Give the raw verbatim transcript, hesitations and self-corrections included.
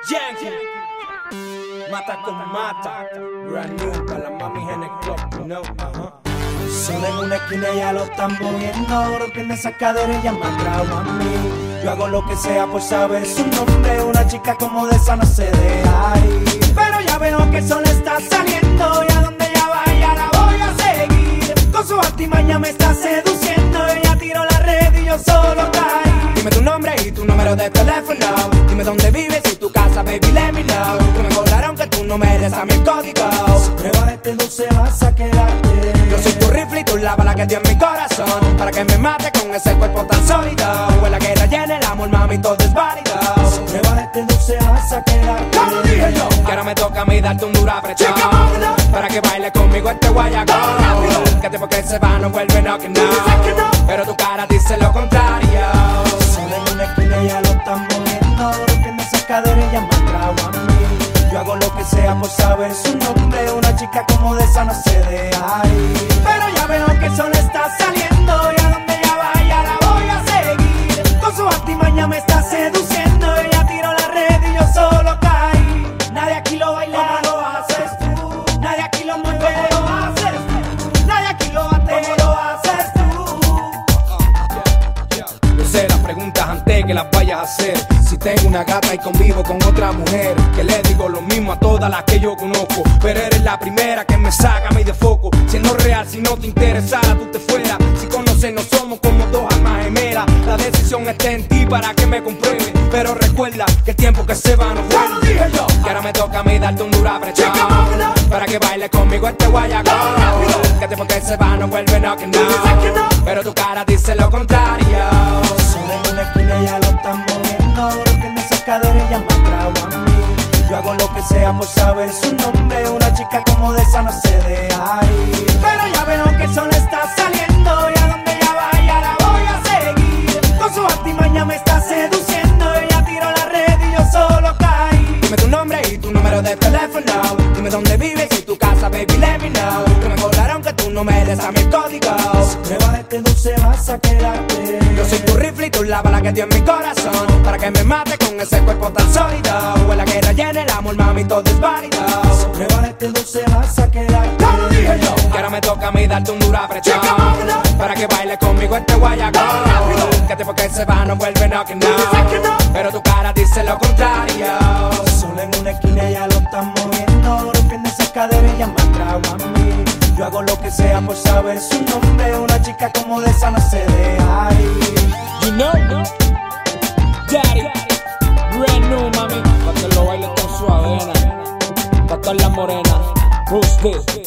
Yankee, mata con mata, brand new, para la mami en el club, you know, uh-huh. Solo en una esquina ya lo están moviendo, rompiendo esa cadera y ya me atrajo a mí. Yo hago lo que sea por saber su nombre, una chica como de esa no se deja ir. Pero ya veo que el sol está saliendo y a donde ella vaya la voy a seguir. Con su artimaña me está seduciendo, ella tiró la red y yo solo caí. Dime tu nombre y tu número de teléfono, dime dónde vives y tu casa, baby, let me know. Que me cobraron que tú no me des a mi código. Si pruebas este dulce vas a quedarte. Yo soy tu rifle y tú la bala que dio en mi corazón, para que me mate con ese cuerpo tan sólido. Fue la guerra llena el amor, mami, todo es válido. Si pruebas este dulce vas a quedarte. Como dije yo, que ahora me toca a mí darte un duro apretón, para que baile conmigo este guayacón. Que tiempo que se va no vuelve, no que no, pero tu cara dice lo contrario. Solo en una esquina ya lo están moviendo, rompiendo esa cadera y ya me atrajo a mí. Yo hago lo que sea por saber su nombre, una chica como de esa no se deja ir. Pero ya veo que el sol está saliendo y a donde ella vaya la voy a seguir. Con su artimaña me está seduciendo, ella tiró la red y yo solo caí. Nadie aquí lo baila como lo haces tú, nadie aquí lo mueve como lo haces tú, nadie aquí lo bate como lo haces tú. Yo sé las preguntas antes que las vayas a hacer. Si tengo una gata y convivo con otra mujer, que le digo lo mismo a todas las que yo conozco. Pero eres la primera que me saca a mí de foco. Siendo real, si no te interesara, tú te fueras. Si conocernos somos como dos almas gemelas. La decisión está en ti para que me compruebe. Pero recuerda que el tiempo que se va no vuelve. Dije yo, que ahora me toca a mí darte un duro apretón, para que baile conmigo este guayacón. Que el tiempo que se va no vuelve, no que no, pero tu cara dice lo contrario. solo en una esquina ya lo están moviendo, rompiendo esa cadera y ya me atrajo a mí. Yo hago lo que sea por saber su nombre, una chica como de esa no se deja ir. Pero ya veo que el sol está saliendo y a donde ella vaya la voy a seguir. Con su artimaña me está seduciendo, ella tiró la red y yo solo caí. Dime tu nombre y tu número de teléfono, dime dónde vives y tu casa, baby, let me know. Que me cobraron que tú no me des a mi código. Si pruebas este dulce vas a quedarte. Yo soy tu rifle y tú la bala que dio en mi corazón, para que me mate con ese cuerpo tan sólido. Fue la guerra llena el amor, mami, todo es válido. Si pruebas este dulce vas a quedarte. Como dije yo, que ahora me toca a mí darte un duro apretón, para que baile conmigo este guayacón. Que tiempo que se va no vuelve, no que no, pero tu cara dice lo contrario. Solo en una esquina ya lo están moviendo, rompiendo esa cadera y ya me atrajo a mí. Yo hago lo que sea por saber su nombre, una chica como de esa no se deja ir. You know, Daddy, brand new, mami, para que lo bailes con su avena, para todas las morenas. Who's this?